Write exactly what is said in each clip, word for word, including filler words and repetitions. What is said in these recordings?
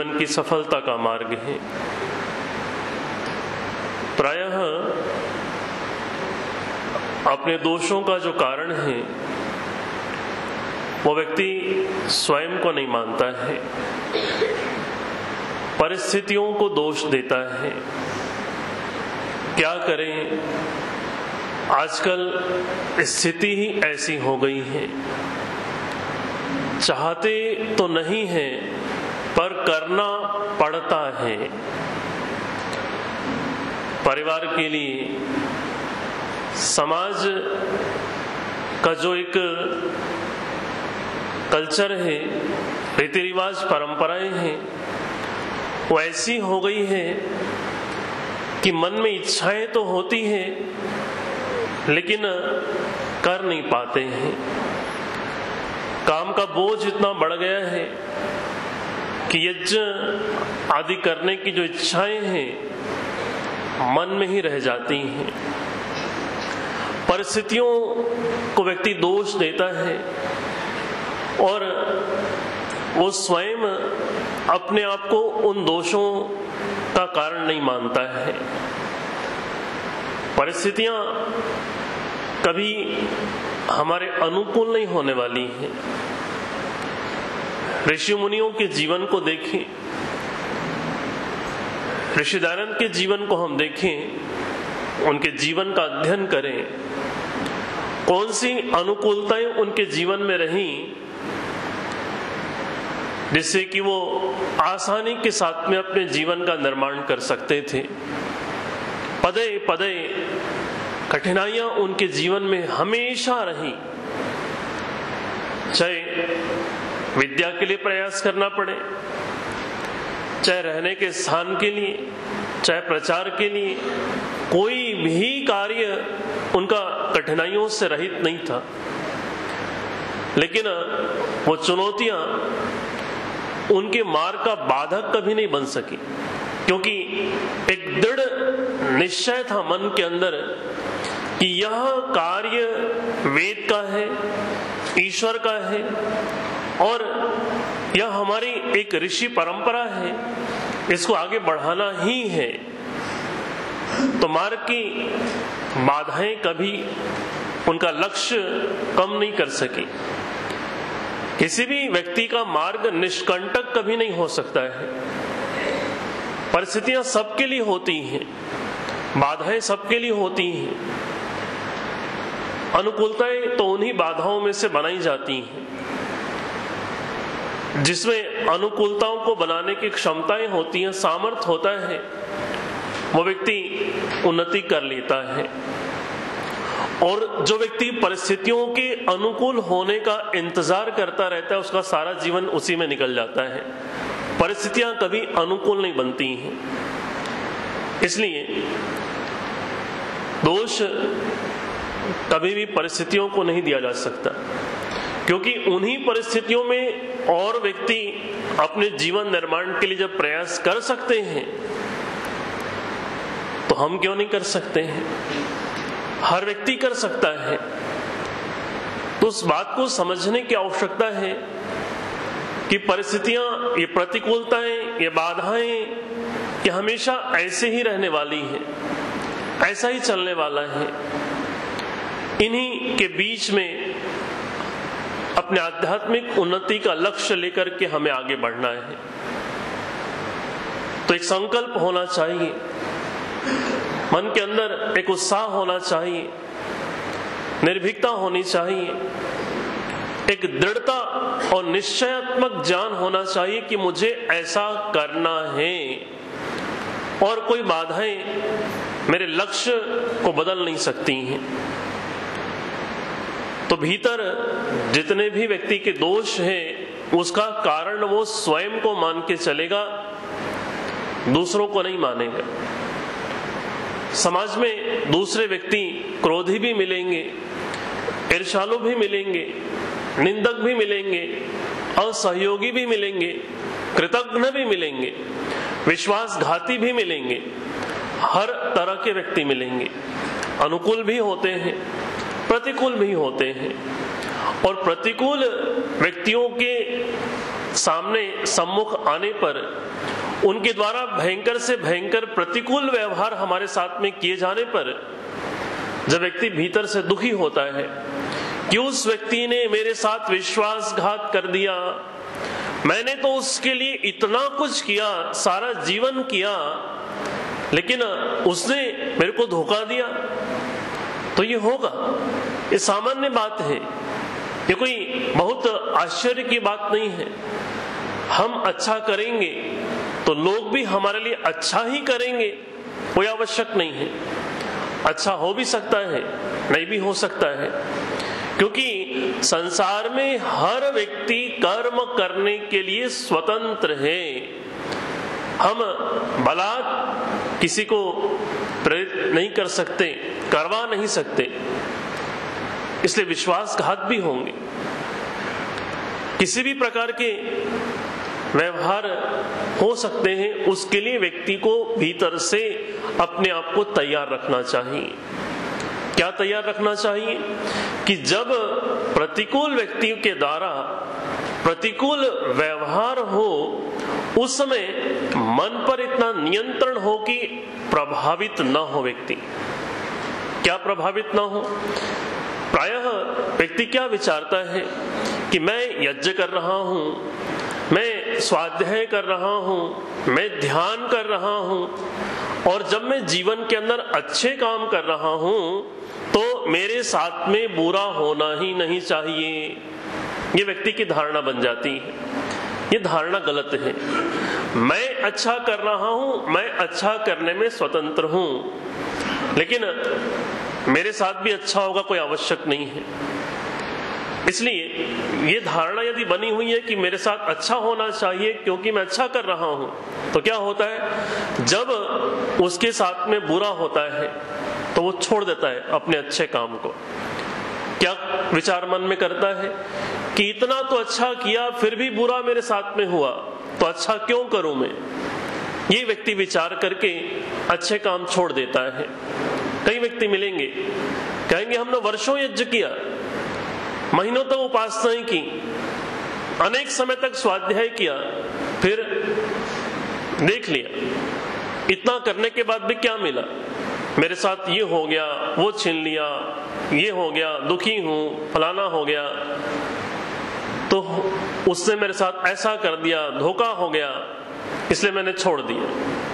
जीवन की सफलता का मार्ग है। प्रायः अपने दोषों का जो कारण है वो व्यक्ति स्वयं को नहीं मानता है, परिस्थितियों को दोष देता है। क्या करें, आजकल स्थिति ही ऐसी हो गई है, चाहते तो नहीं है पर करना पड़ता है। परिवार के लिए, समाज का जो एक कल्चर है, रीति रिवाज, परंपराएं हैं, वो ऐसी हो गई है कि मन में इच्छाएं तो होती हैं लेकिन कर नहीं पाते हैं। काम का बोझ इतना बढ़ गया है कि यज्ञ आदि करने की जो इच्छाएं हैं मन में ही रह जाती हैं। परिस्थितियों को व्यक्ति दोष देता है और वो स्वयं अपने आप को उन दोषों का कारण नहीं मानता है। परिस्थितियां कभी हमारे अनुकूल नहीं होने वाली हैं। ऋषि मुनियों के जीवन को देखें, ऋषि दयानंद के जीवन को हम देखें, उनके जीवन का अध्ययन करें, कौन सी अनुकूलताएं उनके जीवन में रहीं जिससे कि वो आसानी के साथ में अपने जीवन का निर्माण कर सकते थे। पदे पदे कठिनाइयां उनके जीवन में हमेशा रही, चाहे विद्या के लिए प्रयास करना पड़े, चाहे रहने के स्थान के लिए, चाहे प्रचार के लिए, कोई भी कार्य उनका कठिनाइयों से रहित नहीं था। लेकिन वो चुनौतियां उनके मार्ग का बाधक कभी नहीं बन सकी, क्योंकि एक दृढ़ निश्चय था मन के अंदर कि यह कार्य वेद का है, ईश्वर का है और यह हमारी एक ऋषि परंपरा है, इसको आगे बढ़ाना ही है। तो मार्ग की बाधाएं कभी उनका लक्ष्य कम नहीं कर सकी। किसी भी व्यक्ति का मार्ग निष्कंटक कभी नहीं हो सकता है। परिस्थितियां सबके लिए होती हैं, बाधाएं सबके लिए होती हैं, अनुकूलताएं तो उन्हीं बाधाओं में से बनाई जाती हैं। जिसमें अनुकूलताओं को बनाने की क्षमताएं होती हैं, सामर्थ्य होता है, वो व्यक्ति उन्नति कर लेता है। और जो व्यक्ति परिस्थितियों के अनुकूल होने का इंतजार करता रहता है, उसका सारा जीवन उसी में निकल जाता है। परिस्थितियां कभी अनुकूल नहीं बनती हैं। इसलिए दोष कभी भी परिस्थितियों को नहीं दिया जा सकता, क्योंकि उन्हीं परिस्थितियों में और व्यक्ति अपने जीवन निर्माण के लिए जब प्रयास कर सकते हैं तो हम क्यों नहीं कर सकते हैं? हर व्यक्ति कर सकता है। तो उस बात को समझने की आवश्यकता है कि परिस्थितियां, ये प्रतिकूलताएं, ये बाधाएं, ये हमेशा ऐसे ही रहने वाली हैं, ऐसा ही चलने वाला है। इन्हीं के बीच में अपने आध्यात्मिक उन्नति का लक्ष्य लेकर के हमें आगे बढ़ना है। तो एक संकल्प होना चाहिए, मन के अंदर एक उत्साह होना चाहिए, निर्भीकता होनी चाहिए, एक दृढ़ता और निश्चयात्मक ज्ञान होना चाहिए कि मुझे ऐसा करना है और कोई बाधाएं मेरे लक्ष्य को बदल नहीं सकती हैं। तो भीतर जितने भी व्यक्ति के दोष हैं, उसका कारण वो स्वयं को मान के चलेगा, दूसरों को नहीं मानेगा। समाज में दूसरे व्यक्ति क्रोधी भी मिलेंगे, ईर्ष्यालु भी मिलेंगे, निंदक भी मिलेंगे, असहयोगी भी मिलेंगे, कृतज्ञ भी मिलेंगे, विश्वासघाती भी मिलेंगे। हर तरह के व्यक्ति मिलेंगे, अनुकूल भी होते हैं, प्रतिकूल भी होते हैं। और प्रतिकूल व्यक्तियों के सामने सम्मुख आने पर उनके द्वारा भयंकर से भयंकर प्रतिकूल व्यवहार हमारे साथ में किए जाने पर जब व्यक्ति भीतर से दुखी होता है कि उस व्यक्ति ने मेरे साथ विश्वासघात कर दिया, मैंने तो उसके लिए इतना कुछ किया, सारा जीवन किया, लेकिन उसने मेरे को धोखा दिया, तो ये होगा। ये सामान्य बात है, ये कोई बहुत आश्चर्य की बात नहीं है। हम अच्छा करेंगे तो लोग भी हमारे लिए अच्छा ही करेंगे, कोई आवश्यक नहीं है। अच्छा हो भी सकता है, नहीं भी हो सकता है, क्योंकि संसार में हर व्यक्ति कर्म करने के लिए स्वतंत्र है। हम बलात् किसी को प्रेरित नहीं कर सकते, करवा नहीं सकते, इसलिए विश्वासघात भी होंगे। किसी भी प्रकार के व्यवहार हो सकते हैं, उसके लिए व्यक्ति को भीतर से अपने आप को तैयार रखना चाहिए। क्या तैयार रखना चाहिए कि जब प्रतिकूल व्यक्तियों के द्वारा प्रतिकूल व्यवहार हो, उस समय मन पर इतना नियंत्रण हो कि प्रभावित न हो व्यक्ति। क्या प्रभावित न हो? प्रायः व्यक्ति क्या विचारता है कि मैं यज्ञ कर रहा हूं, मैं स्वाध्याय कर रहा हूं, मैं ध्यान कर रहा हूं, और जब मैं जीवन के अंदर अच्छे काम कर रहा हूं तो मेरे साथ में बुरा होना ही नहीं चाहिए। ये व्यक्ति की धारणा बन जाती है। ये धारणा गलत है। मैं अच्छा कर रहा हूं, मैं अच्छा करने में स्वतंत्र हूं, लेकिन मेरे साथ भी अच्छा होगा कोई आवश्यक नहीं है। इसलिए ये धारणा यदि बनी हुई है कि मेरे साथ अच्छा होना चाहिए क्योंकि मैं अच्छा कर रहा हूं, तो क्या होता है, जब उसके साथ में बुरा होता है तो वो छोड़ देता है अपने अच्छे काम को। क्या विचार मन में करता है कि इतना तो अच्छा किया फिर भी बुरा मेरे साथ में हुआ, तो अच्छा क्यों करूं मैं। ये व्यक्ति विचार करके अच्छे काम छोड़ देता है। कई व्यक्ति मिलेंगे, कहेंगे हमने वर्षों यज्ञ किया, महीनों तक उपासनाएं की, अनेक समय तक स्वाध्याय किया, फिर देख लिया इतना करने के बाद भी क्या मिला, मेरे साथ ये हो गया, वो छीन लिया, ये हो गया, दुखी हूं, फलाना हो गया, तो उसने मेरे साथ ऐसा कर दिया, धोखा हो गया, इसलिए मैंने छोड़ दिया।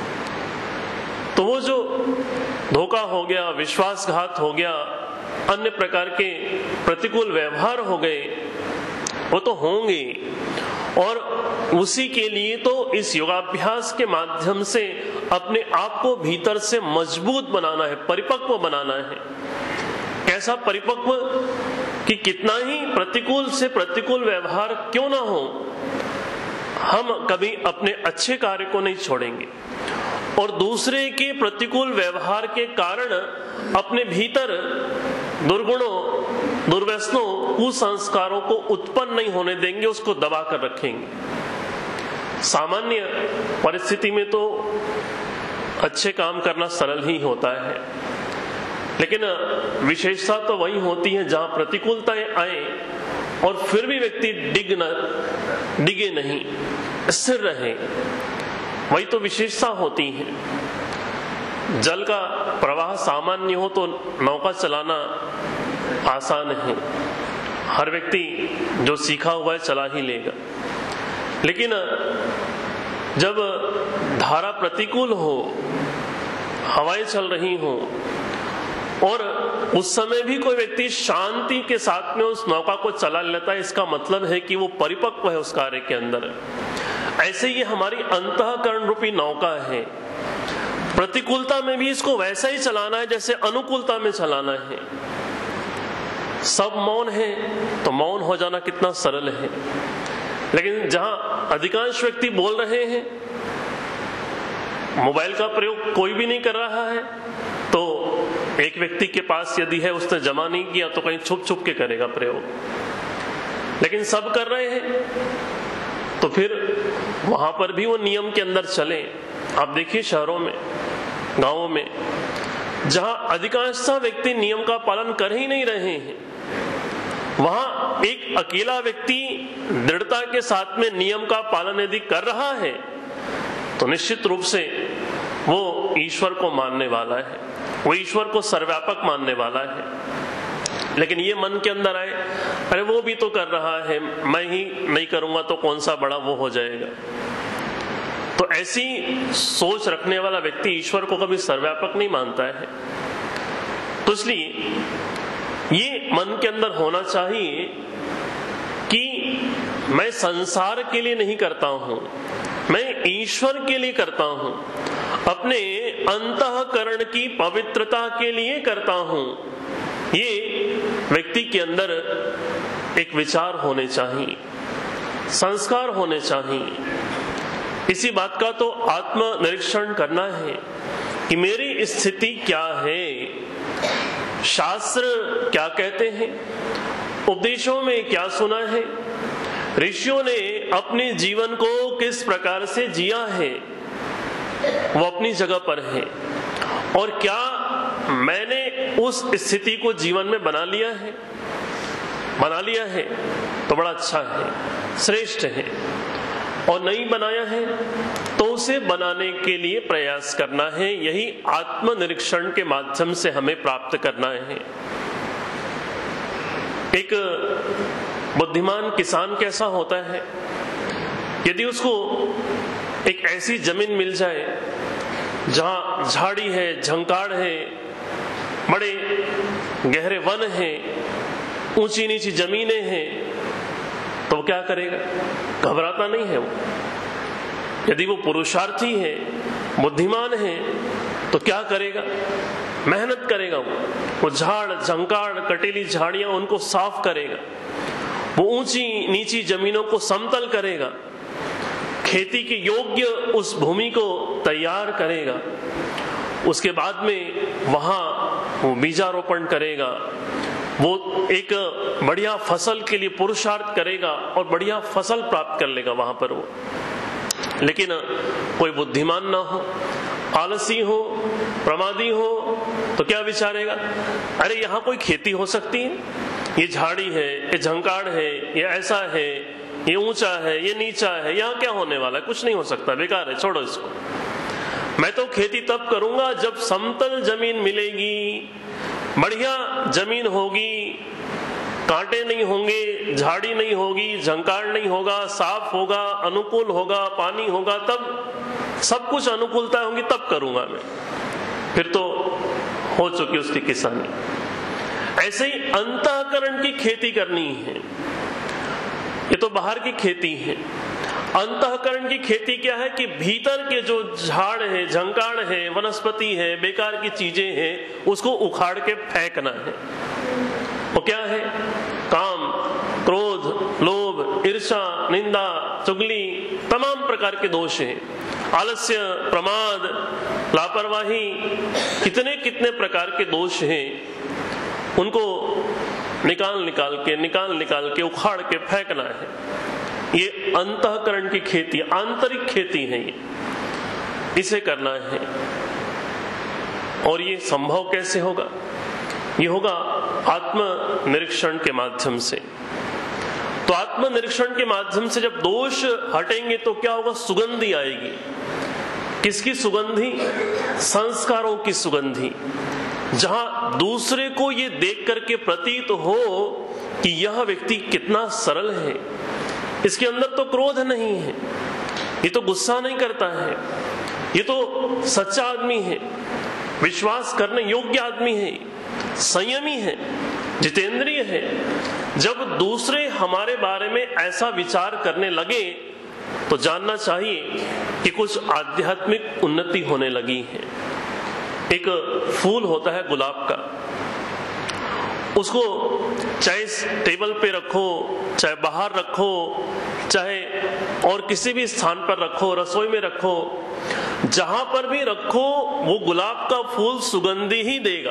तो वो जो धोखा हो गया, विश्वासघात हो गया, अन्य प्रकार के प्रतिकूल व्यवहार हो गए, वो तो होंगे, और उसी के लिए तो इस योगाभ्यास के माध्यम से अपने आप को भीतर से मजबूत बनाना है, परिपक्व बनाना है। कैसा परिपक्व कि कितना ही प्रतिकूल से प्रतिकूल व्यवहार क्यों ना हो, हम कभी अपने अच्छे कार्य को नहीं छोड़ेंगे, और दूसरे के प्रतिकूल व्यवहार के कारण अपने भीतर दुर्गुणों, दुर्व्यसनों, कुसंस्कारों को उत्पन्न नहीं होने देंगे, उसको दबा कर रखेंगे। सामान्य परिस्थिति में तो अच्छे काम करना सरल ही होता है, लेकिन विशेषता तो वही होती है जहां प्रतिकूलताएं आए और फिर भी व्यक्ति डिग न डिगे नहीं, स्थिर रहे, वही तो विशेषता होती है। जल का प्रवाह सामान्य हो तो नौका चलाना आसान है, हर व्यक्ति जो सीखा हुआ है चला ही लेगा, लेकिन जब धारा प्रतिकूल हो, हवाएं चल रही हो, और उस समय भी कोई व्यक्ति शांति के साथ में उस नौका को चला लेता है, इसका मतलब है कि वो परिपक्व है उस कार्य के अंदर। ऐसे ही हमारी अंतःकरण रूपी नौका है, प्रतिकूलता में भी इसको वैसा ही चलाना है जैसे अनुकूलता में चलाना है। सब मौन है तो मौन हो जाना कितना सरल है, लेकिन जहां अधिकांश व्यक्ति बोल रहे हैं, मोबाइल का प्रयोग कोई भी नहीं कर रहा है, तो एक व्यक्ति के पास यदि है, उसने जमा नहीं किया तो कहीं छुप छुप के करेगा प्रयोग, लेकिन सब कर रहे हैं, तो फिर वहां पर भी वो नियम के अंदर चले। आप देखिए शहरों में, गांवों में, जहां अधिकांशतः व्यक्ति नियम का पालन कर ही नहीं रहे हैं, वहां एक अकेला व्यक्ति दृढ़ता के साथ में नियम का पालन यदि कर रहा है तो निश्चित रूप से वो ईश्वर को मानने वाला है, वो ईश्वर को सर्वव्यापक मानने वाला है। लेकिन ये मन के अंदर आए, अरे वो भी तो कर रहा है, मैं ही नहीं करूंगा तो कौन सा बड़ा वो हो जाएगा। तो ऐसी सोच रखने वाला व्यक्ति ईश्वर को कभी सर्वव्यापक नहीं मानता है। तो इसलिए ये मन के अंदर होना चाहिए कि मैं संसार के लिए नहीं करता हूं, मैं ईश्वर के लिए करता हूं, अपने अंतःकरण की पवित्रता के लिए करता हूं। ये व्यक्ति के अंदर एक विचार होने चाहिए, संस्कार होने चाहिए। इसी बात का तो आत्मनिरीक्षण करना है कि मेरी स्थिति क्या है, शास्त्र क्या कहते हैं, उपदेशों में क्या सुना है, ऋषियों ने अपने जीवन को किस प्रकार से जिया है, वो अपनी जगह पर है, और क्या मैंने उस स्थिति को जीवन में बना लिया है। बना लिया है तो बड़ा अच्छा है, श्रेष्ठ है, और नहीं बनाया है तो उसे बनाने के लिए प्रयास करना है। यही आत्मनिरीक्षण के माध्यम से हमें प्राप्त करना है। एक बुद्धिमान किसान कैसा होता है, यदि उसको एक ऐसी जमीन मिल जाए जहां झाड़ी है, झंकाड़ है, बड़े गहरे वन हैं, ऊंची नीची जमीनें हैं, तो वो क्या करेगा? घबराता नहीं है वो। यदि वो पुरुषार्थी है, बुद्धिमान है, तो क्या करेगा? मेहनत करेगा। वो वो झाड़ झंकाड़ कटीली झाड़ियां उनको साफ करेगा, वो ऊंची नीची जमीनों को समतल करेगा, खेती के योग्य उस भूमि को तैयार करेगा। उसके बाद में वहां वो बीजारोपण करेगा, वो एक बढ़िया फसल के लिए पुरुषार्थ करेगा और बढ़िया फसल प्राप्त कर लेगा वहां पर वो। लेकिन कोई बुद्धिमान ना हो, आलसी हो, प्रमादी हो, तो क्या विचारेगा? अरे यहां कोई खेती हो सकती है? ये झाड़ी है, ये झंकाड़ है, ये ऐसा है, ये ऊंचा है, ये नीचा है, यहां क्या होने वाला है? कुछ नहीं हो सकता, बेकार है, छोड़ो इसको। मैं तो खेती तब करूंगा जब समतल जमीन मिलेगी, बढ़िया जमीन होगी, कांटे नहीं होंगे, झाड़ी नहीं होगी, झंकाड़ नहीं होगा, साफ होगा, अनुकूल होगा, पानी होगा, तब सब कुछ अनुकूलता होंगी, तब करूंगा मैं। फिर तो हो चुकी उसकी किसानी। ऐसे ही अंतःकरण की खेती करनी है। ये तो बाहर की खेती है। अंतःकरण की खेती क्या है कि भीतर के जो झाड़ है, झंकाड़ है, वनस्पति है, बेकार की चीजें हैं, उसको उखाड़ के फेंकना है। वो क्या है? काम, क्रोध, लोभ, ईर्ष्या, निंदा, चुगली, तमाम प्रकार के दोष हैं। आलस्य, प्रमाद, लापरवाही, कितने कितने प्रकार के दोष हैं, उनको निकाल निकाल के निकाल निकाल के उखाड़ के फेंकना है। ये अंतःकरण की खेती, आंतरिक खेती है, ये इसे करना है। और ये संभव कैसे होगा? ये होगा आत्म निरीक्षण के माध्यम से। तो आत्म निरीक्षण के माध्यम से जब दोष हटेंगे तो क्या होगा? सुगंधी आएगी। किसकी सुगंधी? संस्कारों की सुगंधी। जहां दूसरे को ये देख करके प्रतीत हो कि यह व्यक्ति कितना सरल है, इसके अंदर तो क्रोध नहीं है, ये तो गुस्सा नहीं करता है, ये तो सच्चा आदमी है, विश्वास करने योग्य आदमी है, संयमी है, जितेंद्रिय है। जब दूसरे हमारे बारे में ऐसा विचार करने लगे तो जानना चाहिए कि कुछ आध्यात्मिक उन्नति होने लगी है। एक फूल होता है गुलाब का, उसको चाहे टेबल पे रखो, चाहे बाहर रखो, चाहे और किसी भी स्थान पर रखो, रसोई में रखो, जहां पर भी रखो वो गुलाब का फूल सुगंधी ही देगा।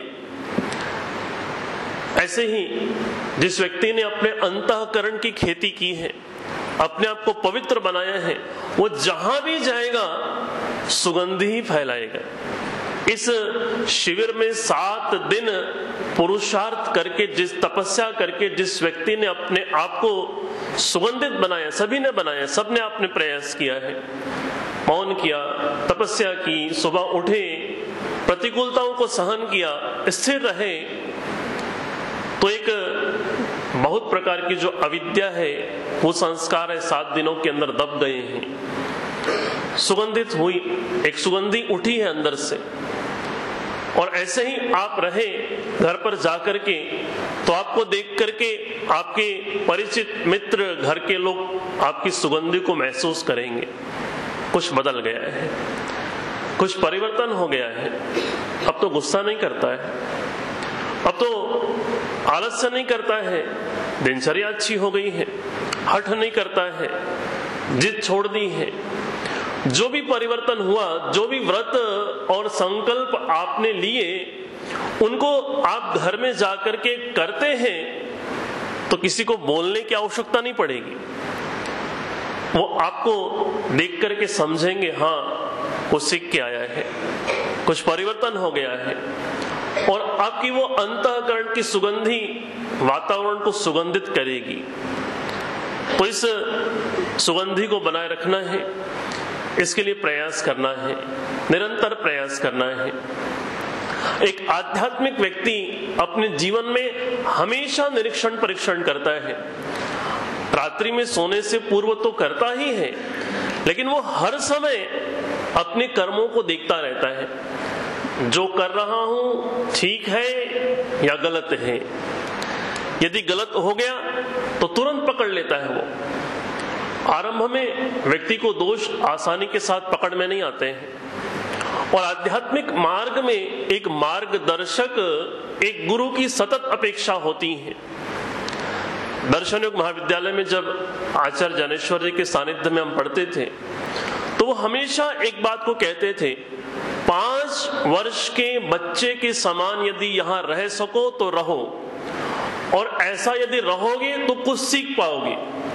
ऐसे ही जिस व्यक्ति ने अपने अंतःकरण की खेती की है, अपने आप को पवित्र बनाया है, वो जहां भी जाएगा सुगंधी ही फैलाएगा। इस शिविर में सात दिन पुरुषार्थ करके, जिस तपस्या करके जिस व्यक्ति ने अपने आप को सुगंधित बनाया, सभी ने बनाया, सबने आपने प्रयास किया है, मौन किया, तपस्या की, सुबह उठे, प्रतिकूलताओं को सहन किया, स्थिर रहे, तो एक बहुत प्रकार की जो अविद्या है, वो संस्कार है, सात दिनों के अंदर दब गए हैं, सुगंधित हुई, एक सुगंधी उठी है अंदर से। और ऐसे ही आप रहे घर पर जाकर के, तो आपको देख करके आपके परिचित मित्र, घर के लोग आपकी सुगंधी को महसूस करेंगे। कुछ बदल गया है, कुछ परिवर्तन हो गया है, अब तो गुस्सा नहीं करता है, अब तो आलस्य नहीं करता है, दिनचर्या अच्छी हो गई है, हठ नहीं करता है, जिद छोड़ दी है। जो भी परिवर्तन हुआ, जो भी व्रत और संकल्प आपने लिए, उनको आप घर में जाकर के करते हैं तो किसी को बोलने की आवश्यकता नहीं पड़ेगी। वो आपको देख करके समझेंगे, हाँ वो सीख के आया है, कुछ परिवर्तन हो गया है। और आपकी वो अंतःकरण की सुगंधी वातावरण को सुगंधित करेगी। तो इस सुगंधी को बनाए रखना है, इसके लिए प्रयास करना है, निरंतर प्रयास करना है। एक आध्यात्मिक व्यक्ति अपने जीवन में हमेशा निरीक्षण परीक्षण करता है। रात्रि में सोने से पूर्व तो करता ही है, लेकिन वो हर समय अपने कर्मों को देखता रहता है, जो कर रहा हूं ठीक है या गलत है। यदि गलत हो गया तो तुरंत पकड़ लेता है वो। आरंभ में व्यक्ति को दोष आसानी के साथ पकड़ में नहीं आते हैं, और आध्यात्मिक मार्ग में एक मार्गदर्शक, एक गुरु की सतत अपेक्षा होती है। दर्शन योग महाविद्यालय में जब आचार्य ज्ञानेश्वर जी के सानिध्य में हम पढ़ते थे, तो वो हमेशा एक बात को कहते थे, पांच वर्ष के बच्चे के समान यदि यहां रह सको तो रहो, और ऐसा यदि रहोगे तो कुछ सीख पाओगे।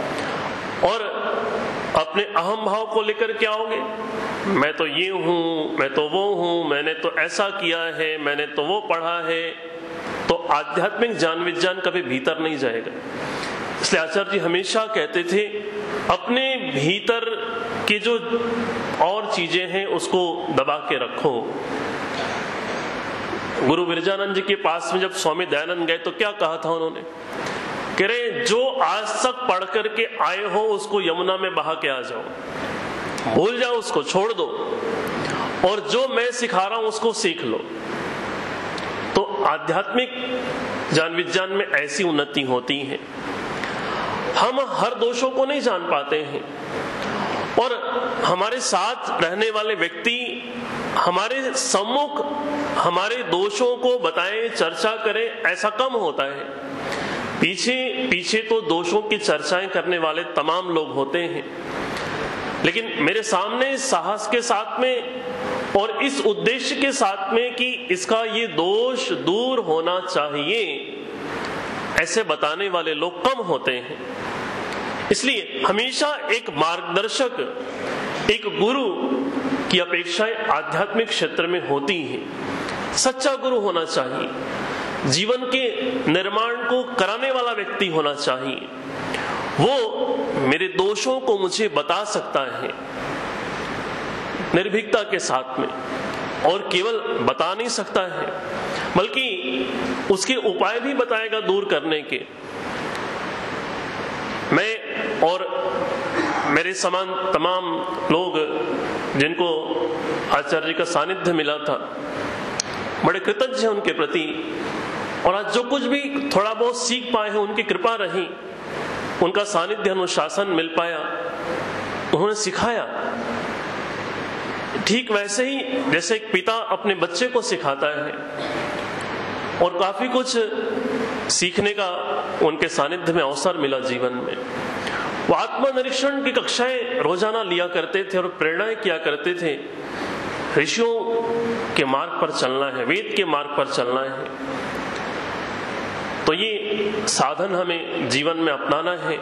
और अपने अहम भाव को लेकर के आओगे, मैं तो ये हूं, मैं तो वो हूं, मैंने तो ऐसा किया है, मैंने तो वो पढ़ा है, तो आध्यात्मिक ज्ञान विज्ञान कभी भीतर नहीं जाएगा। इसलिए आचार्य जी हमेशा कहते थे, अपने भीतर की जो और चीजें हैं उसको दबा के रखो। गुरु विरजानंद जी के पास में जब स्वामी दयानंद गए तो क्या कहा था उन्होंने, कह रहे जो आज तक पढ़ करके आए हो उसको यमुना में बहा के आ जाओ, भूल जाओ उसको, छोड़ दो, और जो मैं सिखा रहा हूं उसको सीख लो। तो आध्यात्मिक ज्ञान विज्ञान में ऐसी उन्नति होती है। हम हर दोषों को नहीं जान पाते हैं, और हमारे साथ रहने वाले व्यक्ति हमारे सम्मुख हमारे दोषों को बताएं, चर्चा करें, ऐसा कम होता है। पीछे पीछे तो दोषों की चर्चाएं करने वाले तमाम लोग होते हैं, लेकिन मेरे सामने साहस के साथ में और इस उद्देश्य के साथ में कि इसका ये दोष दूर होना चाहिए, ऐसे बताने वाले लोग कम होते हैं। इसलिए हमेशा एक मार्गदर्शक, एक गुरु की अपेक्षाएं आध्यात्मिक क्षेत्र में होती हैं। सच्चा गुरु होना चाहिए, जीवन के निर्माण को कराने वाला व्यक्ति होना चाहिए। वो मेरे दोषों को मुझे बता सकता है निर्भीकता के साथ में, और केवल बता नहीं सकता है बल्कि उसके उपाय भी बताएगा दूर करने के। मैं और मेरे समान तमाम लोग जिनको आचार्य जी का सानिध्य मिला था, बड़े कृतज्ञ हैं उनके प्रति, और आज जो कुछ भी थोड़ा बहुत सीख पाए हैं उनकी कृपा रही, उनका सानिध्य अनुशासन मिल पाया, उन्होंने सिखाया। ठीक वैसे ही जैसे एक पिता अपने बच्चे को सिखाता है, और काफी कुछ सीखने का उनके सानिध्य में अवसर मिला जीवन में। वो आत्मनिरीक्षण की कक्षाएं रोजाना लिया करते थे और प्रेरणाएं किया करते थे। ऋषियों के मार्ग पर चलना है, वेद के मार्ग पर चलना है, तो ये साधन हमें जीवन में अपनाना है,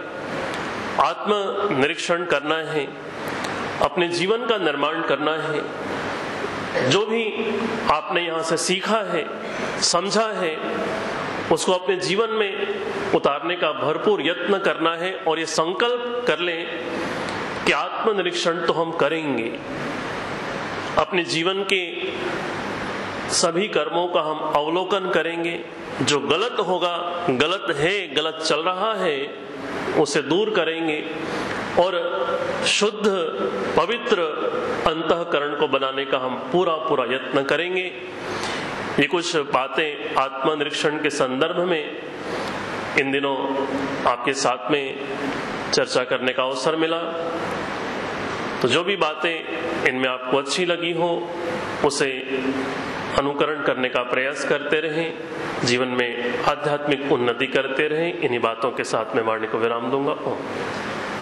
आत्म निरीक्षण करना है, अपने जीवन का निर्माण करना है। जो भी आपने यहाँ से सीखा है, समझा है, उसको अपने जीवन में उतारने का भरपूर यत्न करना है और ये संकल्प कर लें कि आत्मनिरीक्षण तो हम करेंगे। अपने जीवन के सभी कर्मों का हम अवलोकन करेंगे। जो गलत होगा, गलत है, गलत चल रहा है, उसे दूर करेंगे और शुद्ध पवित्र अंतःकरण को बनाने का हम पूरा पूरा यत्न करेंगे। ये कुछ बातें आत्मनिरीक्षण के संदर्भ में इन दिनों आपके साथ में चर्चा करने का अवसर मिला। तो जो भी बातें इनमें आपको अच्छी लगी हो, उसे अनुकरण करने का प्रयास करते रहें, जीवन में आध्यात्मिक उन्नति करते रहें। इन्हीं बातों के साथ मैं वाणी को विराम दूंगा। ओम।